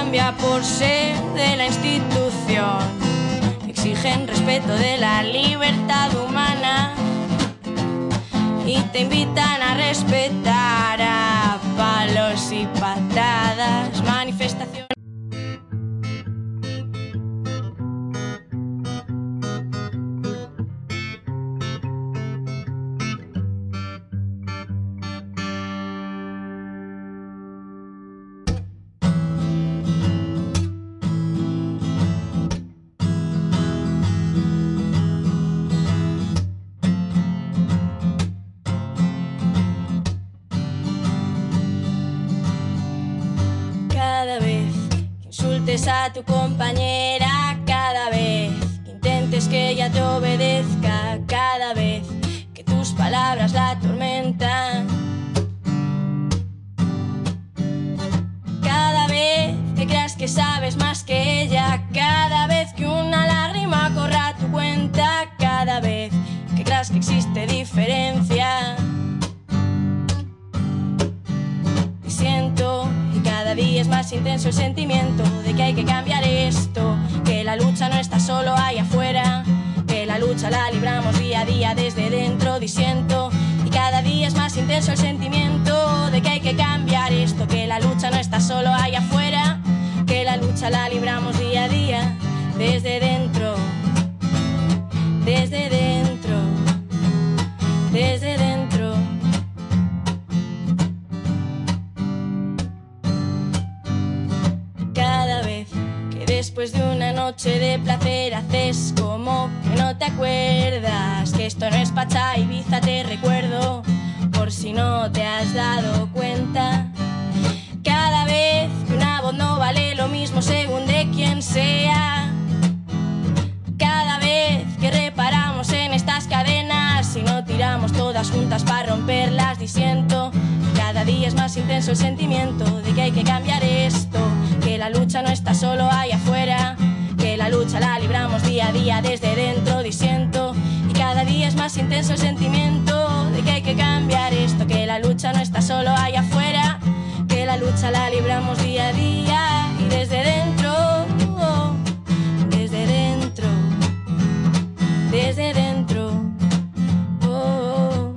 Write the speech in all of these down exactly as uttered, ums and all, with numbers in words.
cambia por ser de la institución. Exigen respeto de la libertad humana y te invitan a respetar a palos y patadas. Manifestación. Cada vez que insultes a tu compañera, cada vez que intentes que ella te obedezca, cada vez que tus palabras la atormentan, cada vez que creas que sabes más que ella, cada vez que una lágrima corra tu cuenta, cada vez que creas que existe diferencia. Y siento, y cada día es más intenso el sentimiento de que hay que cambiar esto, que la lucha no está solo ahí afuera, que la lucha la libramos día a día desde dentro. Disiento, y cada día es más intenso el sentimiento de que hay que cambiar esto, que la lucha no está solo ahí afuera, que la lucha la libramos día a día desde dentro, desde dentro, desde dentro. Cada vez que después de una noche de placer haces como que no te acuerdas, que esto no es Pacha Ibiza, te recuerdo por si no te has dado cuenta. Cada vez que una voz no vale lo mismo según de quién sea, cada vez que reparamos en estas cadenas y no tiramos todas juntas para romperlas. Disiento, cada día es más intenso el sentimiento de que hay que cambiar esto, que la lucha no está solo ahí afuera, que la lucha la libramos día a día desde dentro. Disiento, y cada día es más intenso el sentimiento de que hay que cambiar esto, que la lucha no está solo ahí afuera, que la lucha la libramos día a día y desde dentro, desde dentro, desde dentro. Oh.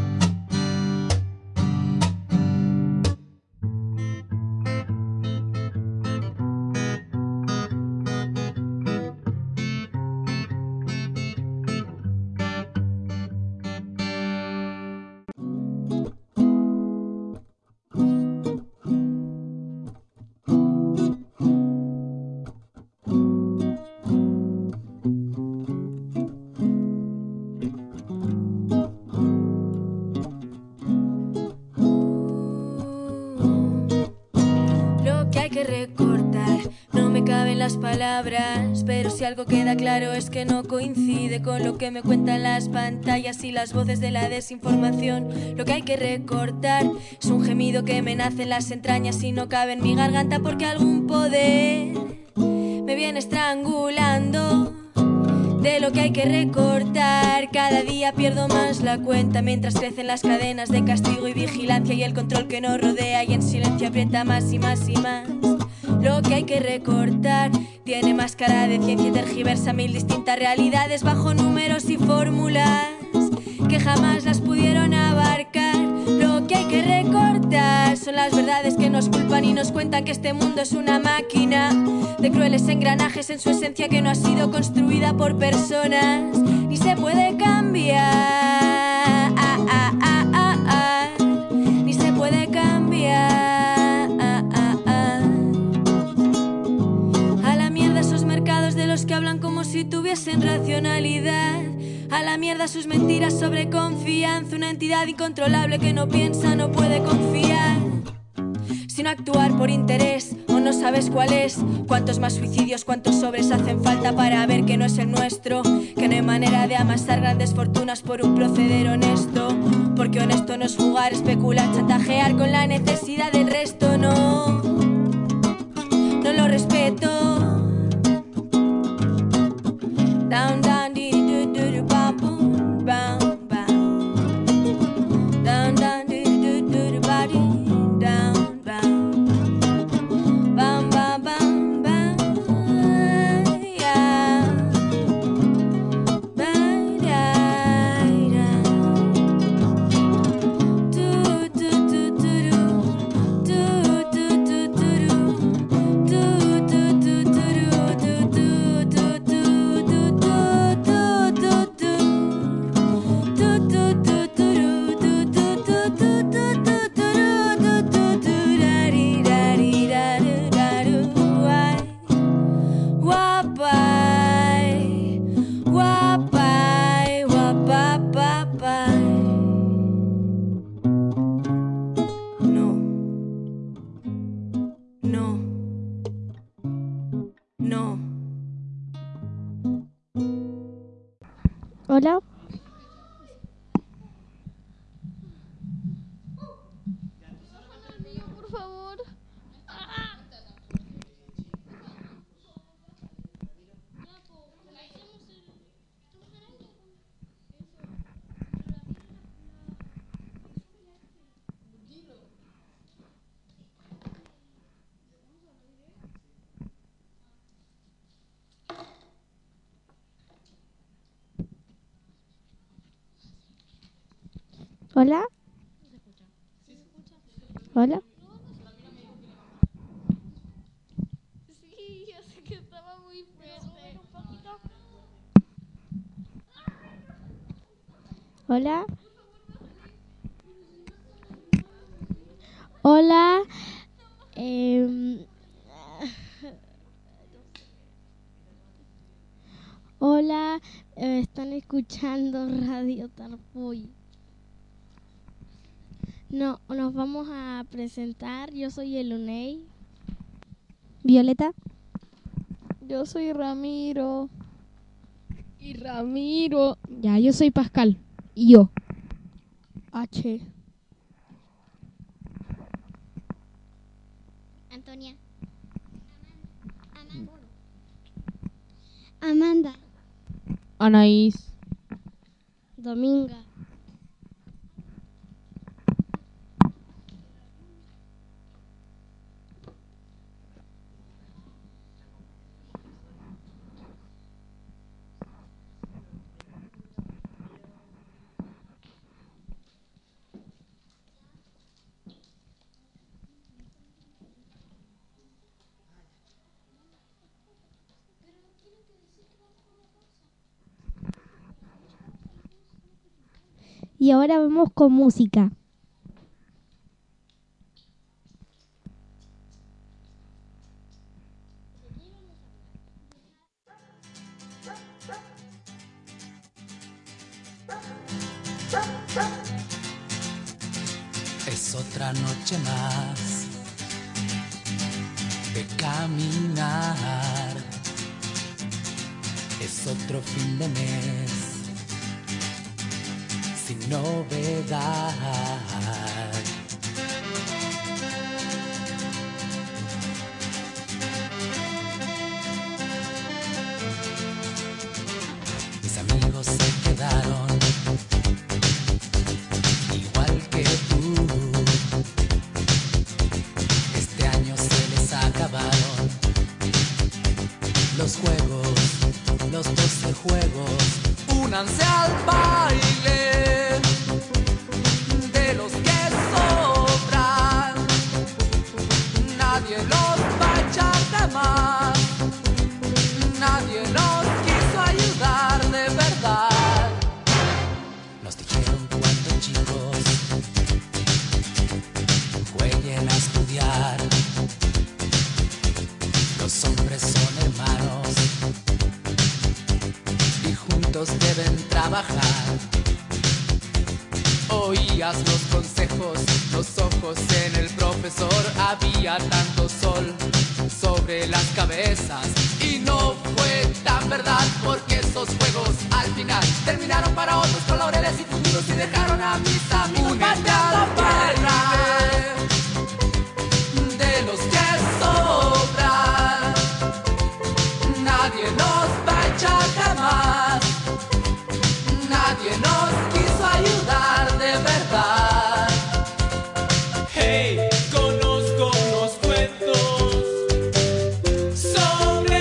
Recortar, no me caben las palabras, pero si algo queda claro es que no coincide con lo que me cuentan las pantallas y las voces de la desinformación. Lo que hay que recortar es un gemido que me nace en las entrañas y no cabe en mi garganta porque algún poder me viene estrangulando. De lo que hay que recortar, cada día pierdo más la cuenta mientras crecen las cadenas de castigo y vigilancia y el control que nos rodea y en silencio aprieta más y más y más. Lo que hay que recortar tiene máscara de ciencia y tergiversa mil distintas realidades bajo números y fórmulas que jamás las pudieron abarcar. Lo que hay que recortar son las verdades que nos culpan y nos cuentan que este mundo es una máquina de crueles engranajes en su esencia que no ha sido construida por personas ni se puede cambiar. Ah, ah, ah, ah, ah. Ni se puede cambiar. Ah, ah, ah. A la mierda esos mercados de los que hablan como si tuviesen racionalidad. A la mierda sus mentiras sobre confianza, una entidad incontrolable que no piensa, no puede confiar, sino actuar por interés, o no sabes cuál es. Cuántos más suicidios, cuántos sobres hacen falta para ver que no es el nuestro, que no hay manera de amasar grandes fortunas por un proceder honesto, porque honesto no es jugar, especular, chantajear con la necesidad del resto. No, no lo respeto. Down, down, di, du, du, du, bam, boom, bam, bam. Down, down, di, du, du, du, body, down, bam. Bam, bam, bam. no. Hola. Por favor. Hola. Hola. Sí, yo sé que estaba muy fuerte. Un poquito. Hola. Hola. Eh, hola. Eh, están escuchando Radio Tarpuy. No, nos vamos a presentar. Yo soy el Unei. Violeta. Yo soy Ramiro. Y Ramiro. Ya, yo soy Pascal. Y yo. H. Antonia. Amanda. Anaís. Dominga. Y ahora vamos con música. Es otra noche más de caminar. Es otro fin de mes sin novedad. Mis amigos se quedaron igual que tú. Este año se les acabaron los juegos, los doce juegos. Únanse al baile de los que sobran. Nadie los va a echar de más. Nadie nos quiso ayudar de verdad. Nos dijeron cuando chicos jueguen a estudiar. Los hombres son hermanos y juntos deben trabajar. Oías los consejos, los ojos en el profesor. Había tanto sol sobre las cabezas y no fue tan verdad, porque esos juegos al final terminaron para otros con laureles y futuros y dejaron a mis amigos pateando baile de los que sobran. Nadie nos va a echar jamás. Nadie nos quiso ayudar de verdad. Hey, conozco unos cuentos sobre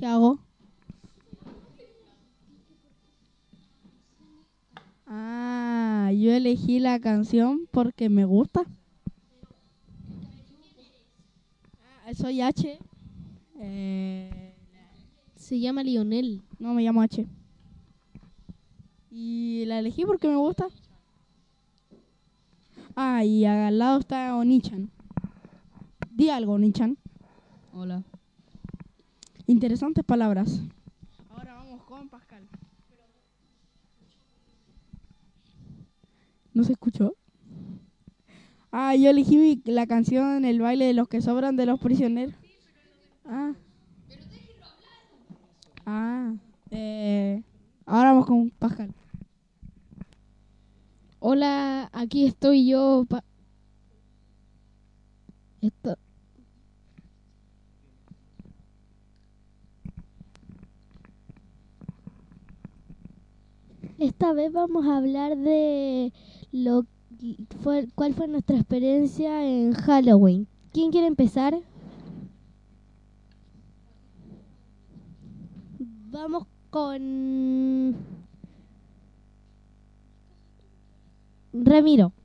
¿Qué hago? Ah, yo elegí la canción porque me gusta. Ah, soy H. Eh, Se llama Lionel. no, me llamo H. Y la elegí porque me gusta. Ah, y al lado está Onichan. Di algo, Onichan. Hola. Interesantes palabras. Ahora vamos con Pascal. ¿No se escuchó? Ah, yo elegí mi- la canción El baile de los que sobran de los prisioneros. Ah. Ah. Eh, ahora vamos con Pascal. Hola, aquí estoy yo. Pa Esto. Esta vez vamos a hablar de lo fue, cuál fue nuestra experiencia en Halloween. ¿Quién quiere empezar? Vamos con Ramiro.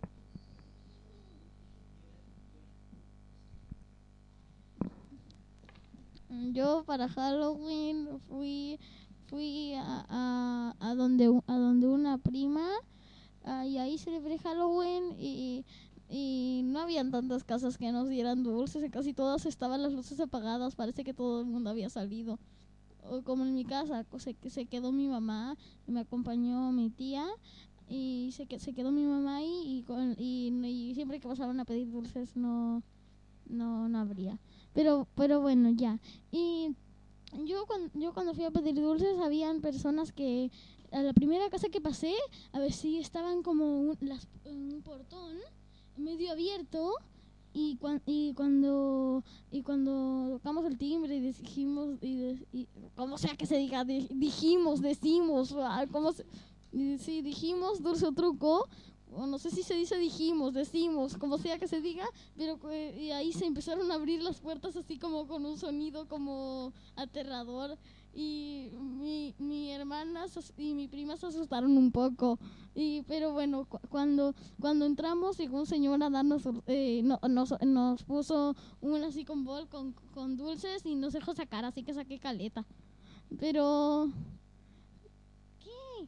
Yo para Halloween fui fui a, a, a donde a donde una prima ah, y ahí celebré Halloween y, y no habían tantas casas que nos dieran dulces, en casi todas estaban las luces apagadas, parece que todo el mundo había salido. O como en mi casa, se, se quedó mi mamá, y me acompañó mi tía y se, se quedó mi mamá ahí y, con, y, y siempre que pasaban a pedir dulces no no no habría. Pero pero bueno, ya. Y yo cuando, yo cuando fui a pedir dulces habían personas que a la primera casa que pasé, a ver si estaban como un, las, un portón medio abierto y, cuan, y cuando y cuando tocamos el timbre y dijimos y, de, y como sea que se diga de, dijimos decimos como se, y, sí dijimos dulce o truco, o no sé si se dice dijimos, decimos, como sea que se diga, pero y ahí se empezaron a abrir las puertas así como con un sonido como aterrador y mi, mi hermana y mi prima se asustaron un poco y pero bueno cu cuando cuando entramos llegó un señor a darnos eh, no, nos, nos puso un así con bol con, con dulces y nos dejó sacar, así que saqué caleta, pero ¿qué?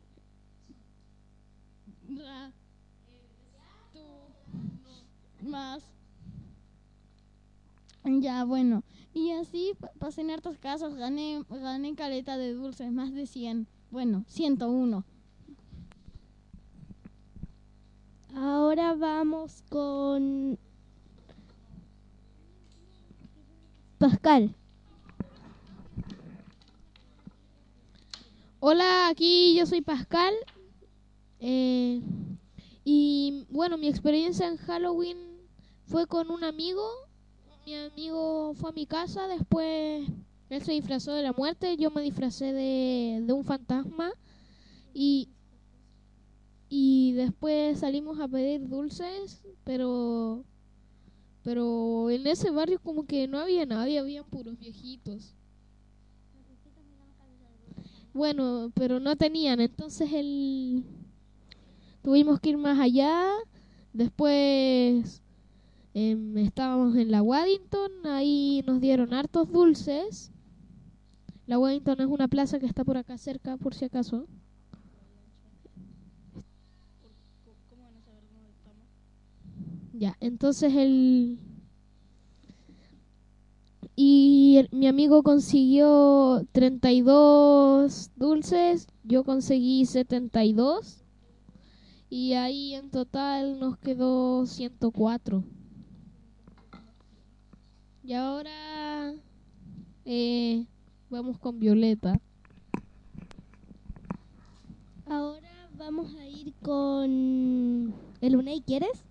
Ra más ya bueno y así pasé en hartas casas, gané gané caleta de dulces, más de cien, bueno, ciento uno. Ahora vamos con Pascal. Hola, aquí yo soy Pascal. Eh, y bueno, mi experiencia en Halloween fue con un amigo. Mi amigo fue a mi casa, después él se disfrazó de la muerte, yo me disfracé de, de un fantasma y, y después salimos a pedir dulces, pero pero en ese barrio como que no había nadie, habían puros viejitos. Bueno, pero no tenían, entonces él tuvimos que ir más allá, después Eh, estábamos en la Waddington, ahí nos dieron hartos dulces. La Waddington es una plaza que está por acá cerca, por si acaso. Ya, entonces el... Y el- mi amigo consiguió treinta y dos dulces, yo conseguí setenta y dos. Y ahí en total nos quedó ciento cuatro. Y ahora eh, vamos con Violeta. Ahora vamos a ir con el Unai, ¿quieres?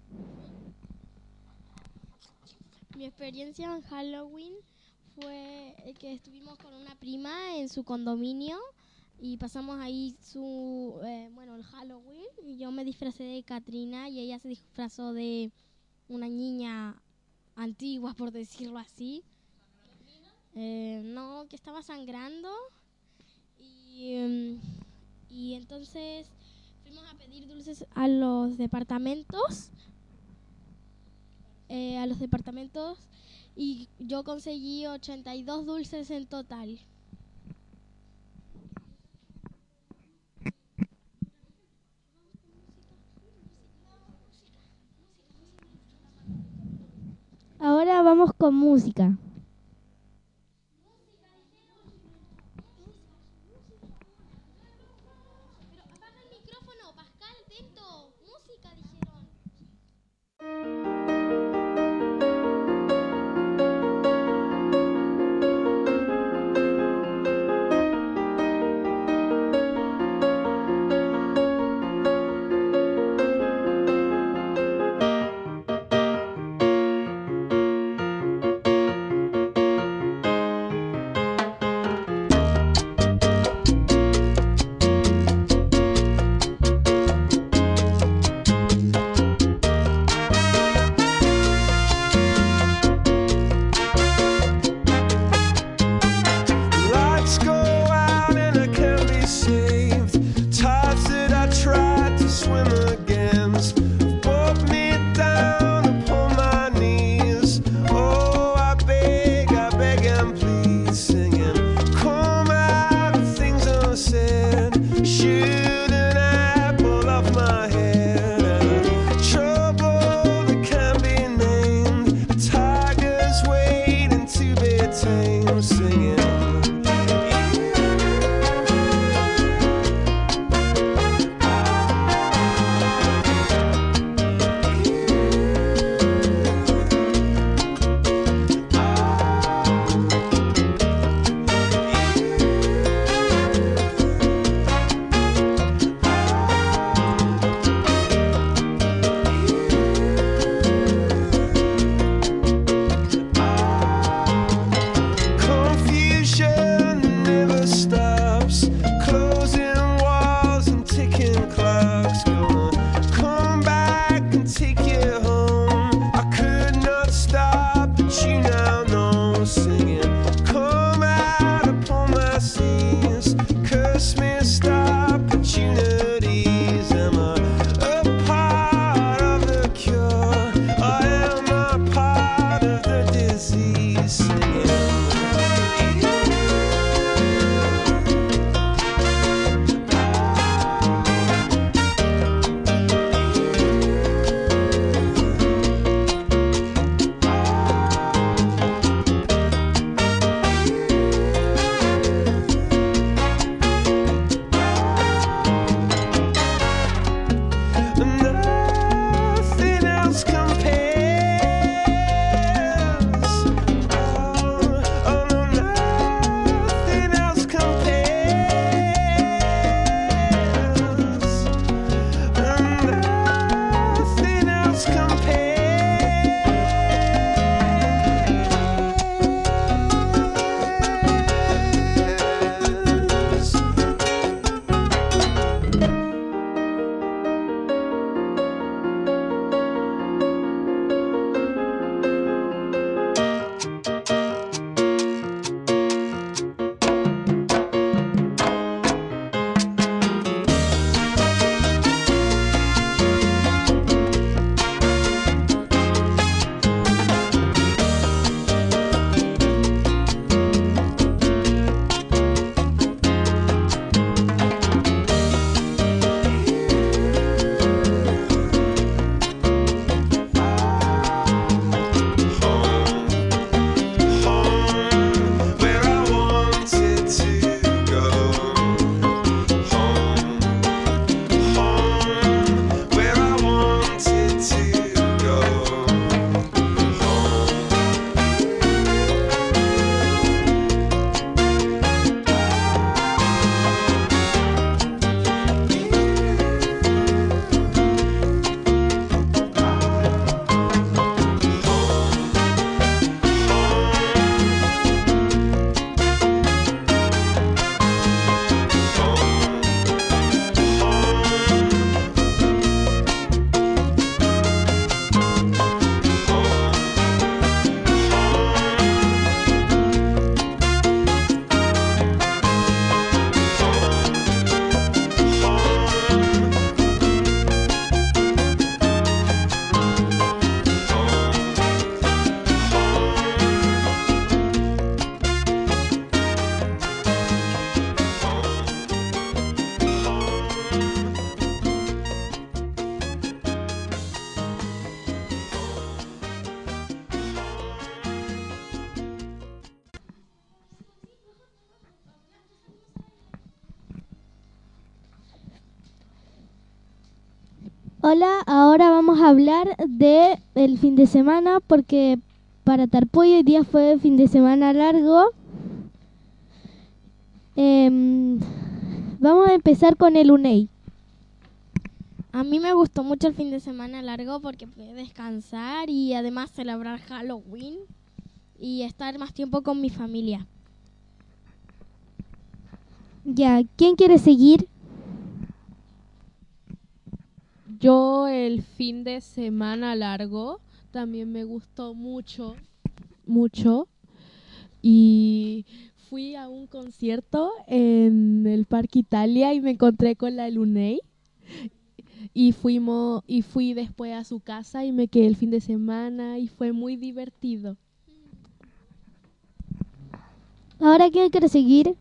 Mi experiencia en Halloween fue que estuvimos con una prima en su condominio y pasamos ahí su, eh, bueno, el Halloween. Y yo me disfracé de Katrina y ella se disfrazó de una niña antigua, por decirlo así. eh, no, que estaba sangrando. Y, em, y entonces fuimos a pedir dulces a los departamentos. Eh, a los departamentos y yo conseguí ochenta y dos dulces en total. Ahora vamos con música. Pero apaga el micrófono, Pascal, atento. Música, dijeron. Hola, ahora vamos a hablar de el fin de semana porque para Tarpoy hoy día fue fin de semana largo. Em, vamos a empezar con el UNEI. A mí me gustó mucho el fin de semana largo porque pude descansar y además celebrar Halloween y estar más tiempo con mi familia. Ya, ¿quién quiere seguir? Yo el fin de semana largo también me gustó mucho, mucho. Y fui a un concierto en el Parque Italia y me encontré con la Luney. Y fuimos y fui después a su casa y me quedé el fin de semana y fue muy divertido. Ahora, ¿quién quiere seguir?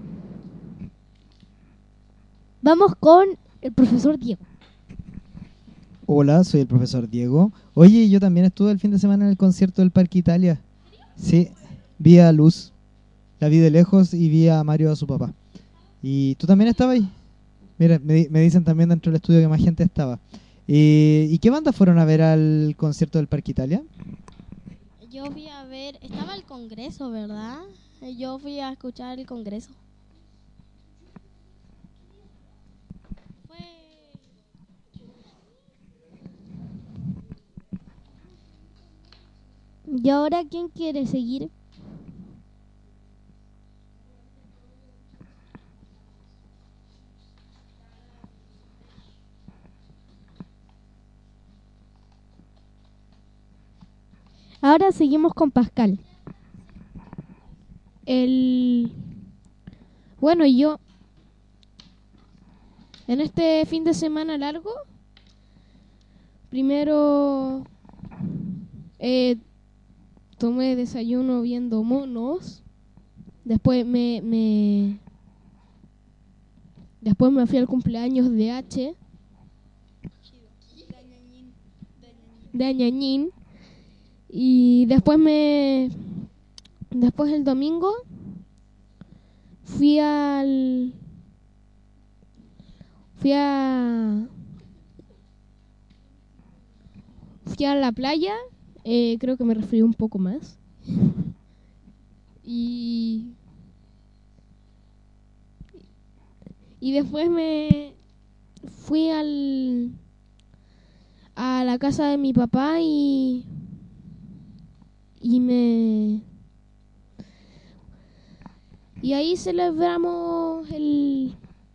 Vamos con el profesor Diego. Hola, soy el profesor Diego. Oye, yo también estuve el fin de semana en el concierto del Parque Italia. Sí, vi a Luz, la vi de lejos y vi a Mario a su papá. ¿Y tú también estabas ahí? Mira, me, di- me dicen también dentro del estudio que más gente estaba. Eh, ¿y qué bandas fueron a ver al concierto del Parque Italia? Yo fui a ver, estaba el Congreso, ¿verdad? Yo fui a escuchar el Congreso. Fue ¿Y ahora quién quiere seguir? Ahora seguimos con Pascal. El bueno, yo en este fin de semana largo, primero eh, tomé desayuno viendo monos, después me, me después me fui al cumpleaños de H, de Añañín, y después me después el domingo fui al fui a fui a la playa, eh, creo que me resfrié un poco más y y después me fui al a la casa de mi papá y y me y ahí celebramos el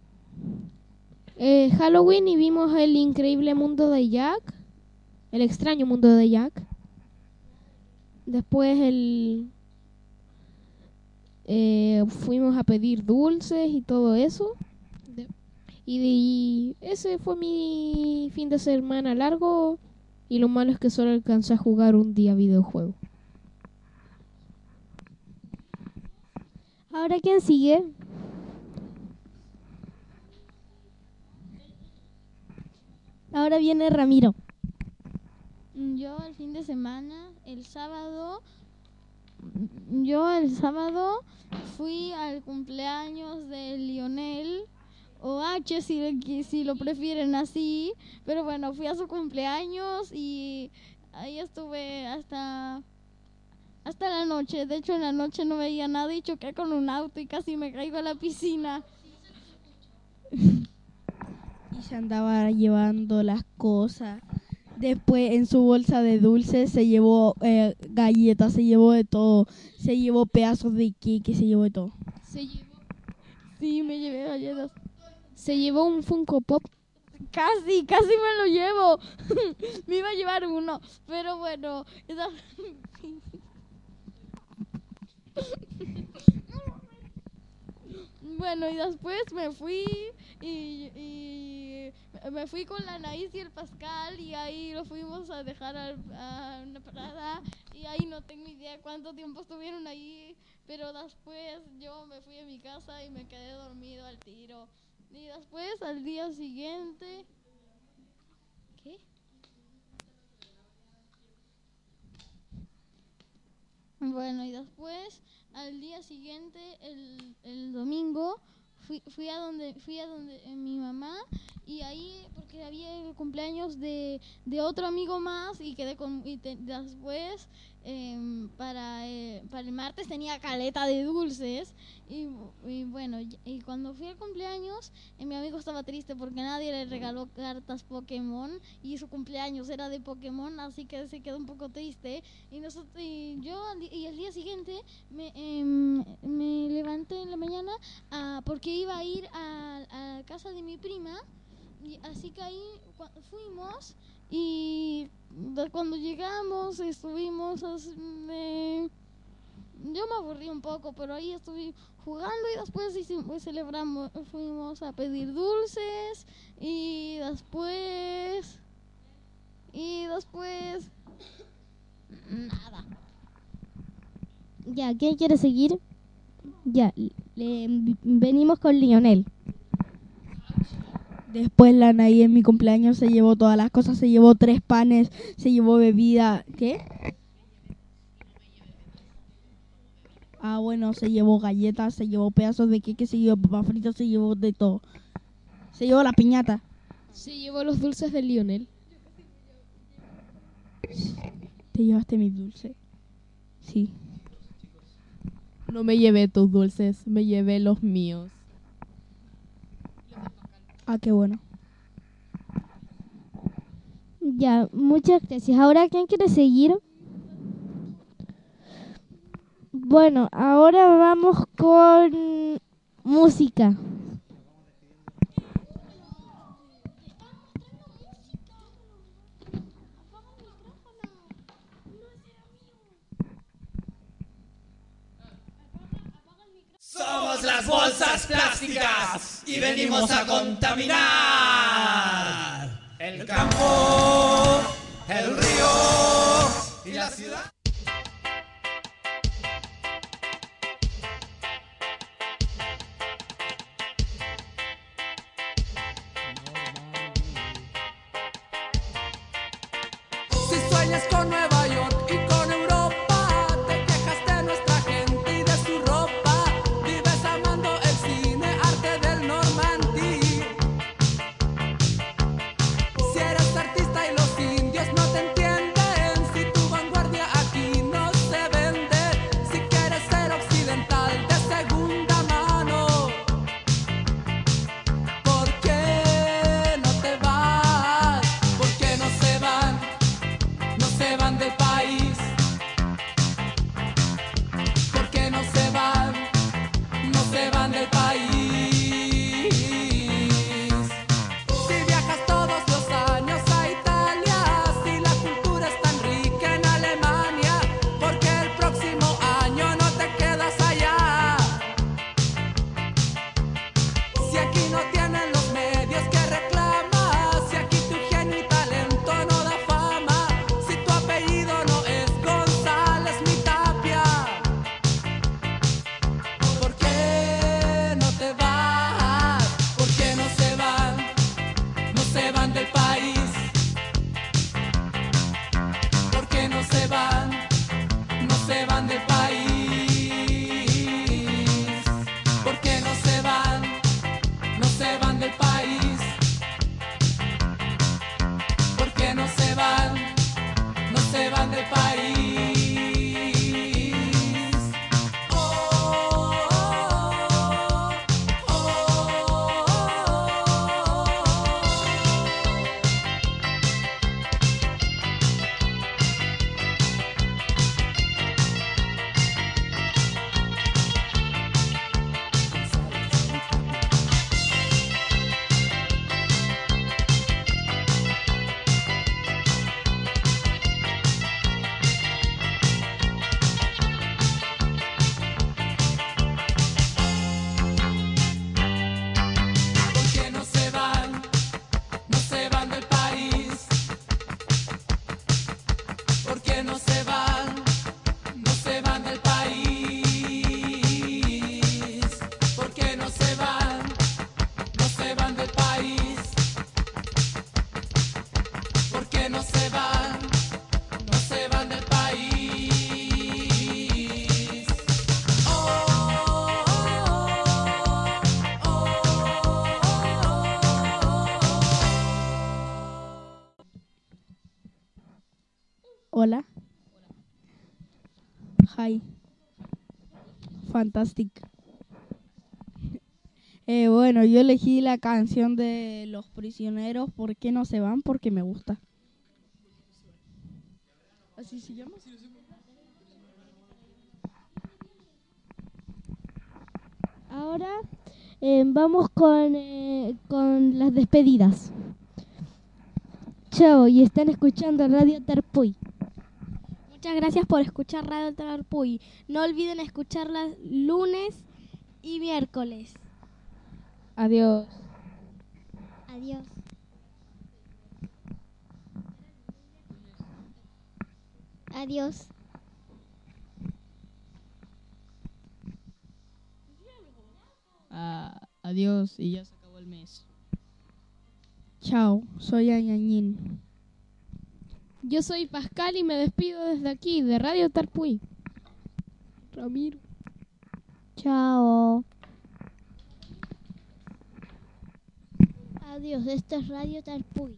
eh, Halloween y vimos el increíble mundo de Jack, el extraño mundo de Jack. Después el eh, fuimos a pedir dulces y todo eso. De- y, y ese fue mi fin de semana largo. Y lo malo es que solo alcancé a jugar un día videojuego. Ahora quién sigue? Ahora viene Ramiro. Yo el fin de semana, el sábado, yo el sábado fui al cumpleaños de Lionel, o H si, le qui- si lo prefieren así, pero bueno, fui a su cumpleaños y ahí estuve hasta, hasta la noche. De hecho, en la noche no veía nada y choqué con un auto y casi me caigo a la piscina. Y se andaba llevando las cosas. Después en su bolsa de dulces se llevó eh, galletas, se llevó de todo. Se llevó pedazos de cake, se llevó de todo. Se llevó, Sí, me llevé galletas. se llevó un Funko Pop. Casi, casi me lo llevo. Me iba a llevar uno, pero bueno. esa- Bueno, y después me fui y, y me fui con la Anaís y el Pascal y ahí lo fuimos a dejar al- a una parada y ahí no tengo idea cuánto tiempo estuvieron ahí, pero después yo me fui a mi casa y me quedé dormido al tiro. Y después al día siguiente... ¿Qué? Bueno, y después al día siguiente, el, el domingo, fui, fui a donde fui a donde eh, mi mamá y ahí porque había el cumpleaños de, de otro amigo más y quedé con y te, después eh, para eh, para el martes tenía caleta de dulces y, y bueno y, y cuando fui al cumpleaños eh, mi amigo estaba triste porque nadie le regaló cartas Pokémon y su cumpleaños era de Pokémon, así que se quedó un poco triste y nosotros y yo y el día siguiente me, eh, me levanté en la mañana uh, porque iba a ir a, a casa de mi prima. Y así que ahí fuimos y cuando llegamos estuvimos, eh, yo me aburrí un poco, pero ahí estuve jugando y después hicimos, celebramos, fuimos a pedir dulces y después, y después, nada. Ya, ¿quién quiere seguir? Ya, le, venimos con Lionel. Después la Anaí en mi cumpleaños se llevó todas las cosas, se llevó tres panes, se llevó bebida, ¿qué? Ah, bueno, se llevó galletas, se llevó pedazos de queque, se llevó papas fritas, se llevó de todo. Se llevó la piñata. Se llevó los dulces de Lionel. ¿Te llevaste mis dulces? Sí. No me llevé tus dulces, me llevé los míos. Ah, qué bueno. Ya, muchas gracias. Ahora, ¿quién quiere seguir? Bueno, ahora vamos con música. Somos las bolsas plásticas y venimos a contaminar el campo, el río y la ciudad. Si sueñas con Nueva York y con Europa, te quejas de nuestra gente y de su ropa. Vives amando el cine, arte del Normandí. Si eres artista y los indios no te entienden, si tu vanguardia aquí no se vende, si quieres ser occidental de segunda mano, ¿por qué no te vas? ¿Por qué no se van? No se van del país. ¿Por qué no se van? No se van del país. Si viajas todos los años a Italia, si la cultura es tan rica en Alemania, ¿por qué el próximo año no te quedas allá? Si aquí no tienen los medios que reclamas, si aquí tu genio y talento no da fama, si tu apellido no es González ni Tapia, ¿por qué no te vas? ¿Por qué no se van? No se van del país. ¿Por qué no se van? No se van del país. ¿Por qué no se van? No se van del país. ¿Por qué no se van? No se van del país. Oh, oh, oh, oh, Hola. Hi. Fantastic. Eh, bueno, yo elegí la canción de Los Prisioneros, ¿por qué no se van? Porque me gusta. ¿Así se llama? Ahora eh, vamos con, eh, con las despedidas. Chao, y están escuchando Radio Tarpuy. Muchas gracias por escuchar Radio Tarpuy. No olviden escucharlas lunes y miércoles. Adiós. Adiós. Adiós. Ah, adiós y ya se acabó el mes. Chao, soy Añañín. Yo soy Pascal y me despido desde aquí, de Radio Tarpuy. Ramiro. Chao. Adiós, esto es Radio Tarpuy.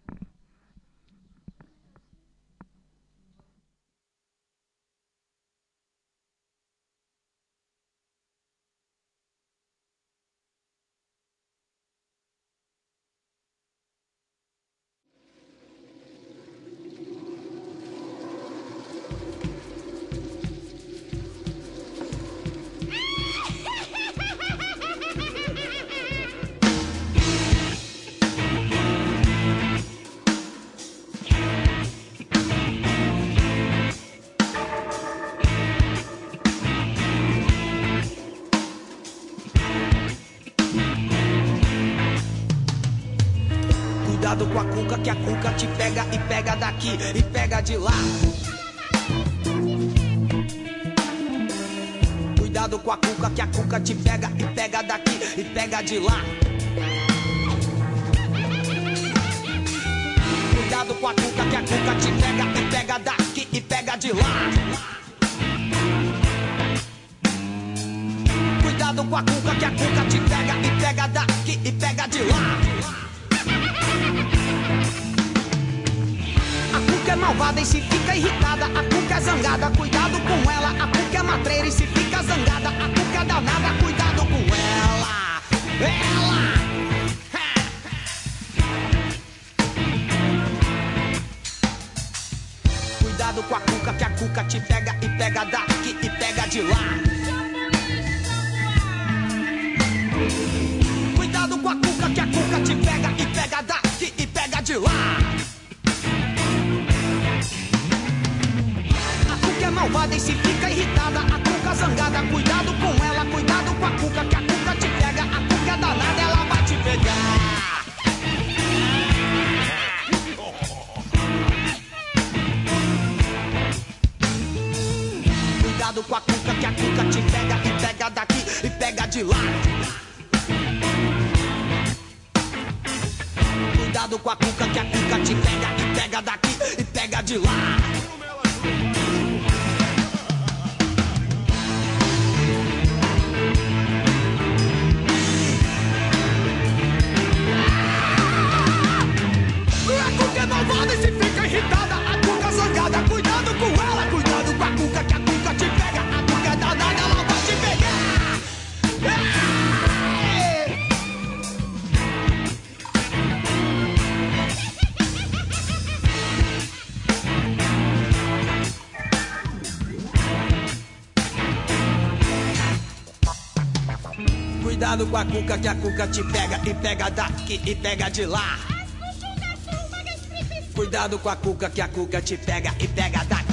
Cuidado com a cuca, que a cuca te pega e pega daqui e pega de lá. Cuidado com a cuca, que a cuca te pega e pega daqui e pega de lá. Cuidado com a cuca, que a cuca te pega e pega daqui e pega de lá. Cuidado com a cuca, que a cuca te pega e pega daqui e pega de lá. A cuca é malvada e se fica irritada, a cuca é zangada, cuidado com ela. A cuca é matreira e se fica zangada, a cuca é danada, cuidado com ela. Ela! Cuidado com a cuca, que a cuca te pega e pega daqui e pega de lá. Cuidado com a cuca, que a cuca te pega e pega daqui e pega de lá. A cuca é malvada e se fica irritada, a cuca zangada, cuidado com ela. Cuidado com a cuca, que a cuca te pega, a cuca é danada, ela vai te pegar. Cuidado com a cuca, que a cuca te pega e pega daqui e pega de lá. Cuidado com a cuca, que a cuca te pega e pega daqui e pega de lá. A cuca é malvada e se fica irritada, a cuca zangada, cuidado com ela. Cuidado com a cuca, que a cuca te pega, a cuca é danada, ela vai te pegar. Cuidado com a cuca, que a cuca te pega e pega daqui e pega de lá. Cuidado com a cuca, que a cuca te pega e pega daqui